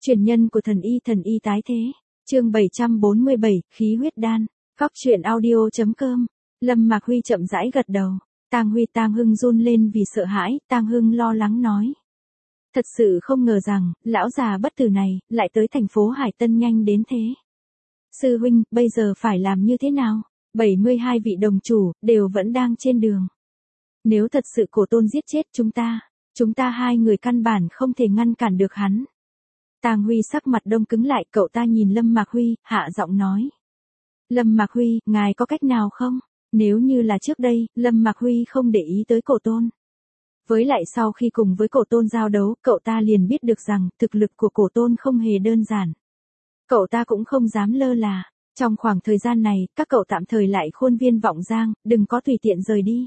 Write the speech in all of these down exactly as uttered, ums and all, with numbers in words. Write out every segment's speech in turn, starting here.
Truyền nhân của thần y thần y tái thế. Chương bảy trăm bốn mươi bảy, khí huyết đan. Cóc truyện audio chấm com. Lâm Mạc Huy chậm rãi gật đầu. Tang Huy Tang Hưng run lên vì sợ hãi, Tang Hưng lo lắng nói. Thật sự không ngờ rằng, lão già bất tử này, lại tới thành phố Hải Tân nhanh đến thế. Sư huynh, bây giờ phải làm như thế nào? bảy mươi hai vị đồng chủ, đều vẫn đang trên đường. Nếu thật sự Cổ Tôn giết chết chúng ta, chúng ta hai người căn bản không thể ngăn cản được hắn. Tang Huy sắc mặt đông cứng lại, cậu ta nhìn Lâm Mạc Huy, hạ giọng nói. Lâm Mạc Huy, ngài có cách nào không? Nếu như là trước đây, Lâm Mạc Huy không để ý tới Cổ Tôn. Với lại sau khi cùng với Cổ Tôn giao đấu, cậu ta liền biết được rằng, thực lực của Cổ Tôn không hề đơn giản. Cậu ta cũng không dám lơ là. Trong khoảng thời gian này, các cậu tạm thời lại khuôn viên Vọng Giang, đừng có tùy tiện rời đi.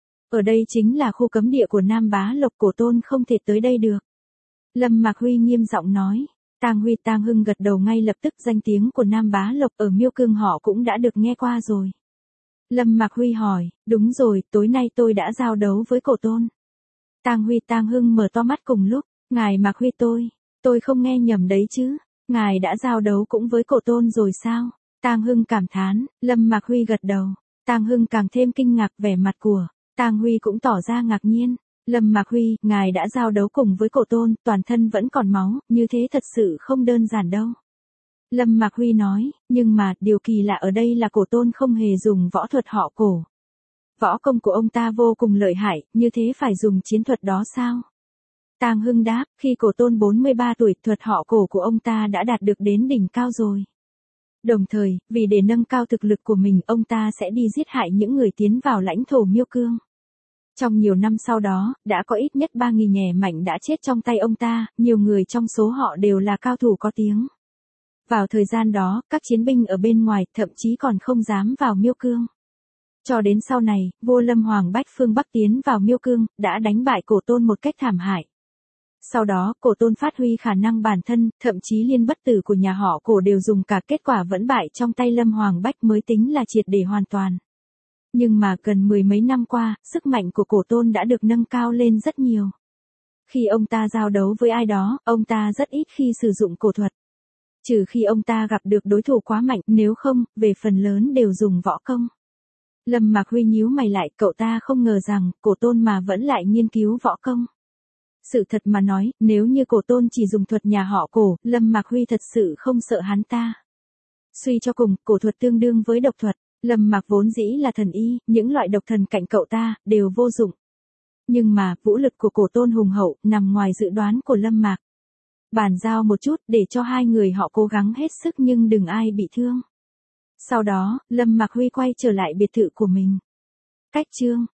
Ở đây chính là khu cấm địa của Nam Bá Lộc, Cổ Tôn không thể tới đây được. Lâm Mạc Huy nghiêm giọng nói. Tang Huy Tang Hưng gật đầu ngay lập tức, danh tiếng của Nam Bá Lộc ở Miêu Cương họ cũng đã được nghe qua rồi. Lâm Mạc Huy hỏi, đúng rồi, tối nay tôi đã giao đấu với Cổ Tôn. Tang Huy Tang Hưng mở to mắt cùng lúc, ngài Mạc Huy tôi, tôi không nghe nhầm đấy chứ, ngài đã giao đấu cũng với Cổ Tôn rồi sao? Tang Hưng cảm thán, Lâm Mạc Huy gật đầu, Tang Hưng càng thêm kinh ngạc, vẻ mặt của Tang Huy cũng tỏ ra ngạc nhiên. Lâm Mạc Huy, ngài đã giao đấu cùng với Cổ Tôn, toàn thân vẫn còn máu, như thế thật sự không đơn giản đâu. Lâm Mạc Huy nói, nhưng mà, điều kỳ lạ ở đây là Cổ Tôn không hề dùng võ thuật họ Cổ. Võ công của ông ta vô cùng lợi hại, như thế phải dùng chiến thuật đó sao? Tang Hưng đáp, khi Cổ Tôn bốn mươi ba tuổi, thuật họ Cổ của ông ta đã đạt được đến đỉnh cao rồi. Đồng thời, vì để nâng cao thực lực của mình, ông ta sẽ đi giết hại những người tiến vào lãnh thổ Miêu Cương. Trong nhiều năm sau đó, đã có ít nhất ba nghìn nhẻ mạnh đã chết trong tay ông ta, nhiều người trong số họ đều là cao thủ có tiếng. Vào thời gian đó, các chiến binh ở bên ngoài thậm chí còn không dám vào Miêu Cương. Cho đến sau này, vua Lâm Hoàng Bách phương Bắc tiến vào Miêu Cương, đã đánh bại Cổ Tôn một cách thảm hại. Sau đó, Cổ Tôn phát huy khả năng bản thân, thậm chí liên bất tử của nhà họ Cổ đều dùng cả, kết quả vẫn bại trong tay Lâm Hoàng Bách mới tính là triệt để hoàn toàn. Nhưng mà gần mười mấy năm qua, sức mạnh của Cổ Tôn đã được nâng cao lên rất nhiều. Khi ông ta giao đấu với ai đó, ông ta rất ít khi sử dụng cổ thuật. Trừ khi ông ta gặp được đối thủ quá mạnh, nếu không, về phần lớn đều dùng võ công. Lâm Mạc Huy nhíu mày lại, cậu ta không ngờ rằng, Cổ Tôn mà vẫn lại nghiên cứu võ công. Sự thật mà nói, nếu như Cổ Tôn chỉ dùng thuật nhà họ Cổ, Lâm Mạc Huy thật sự không sợ hắn ta. Suy cho cùng, cổ thuật tương đương với độc thuật. Lâm Mạc vốn dĩ là thần y, những loại độc thần cạnh cậu ta, đều vô dụng. Nhưng mà, vũ lực của Cổ Tôn hùng hậu, nằm ngoài dự đoán của Lâm Mạc. Bàn giao một chút, để cho hai người họ cố gắng hết sức nhưng đừng ai bị thương. Sau đó, Lâm Mạc Huy quay trở lại biệt thự của mình. Cách chương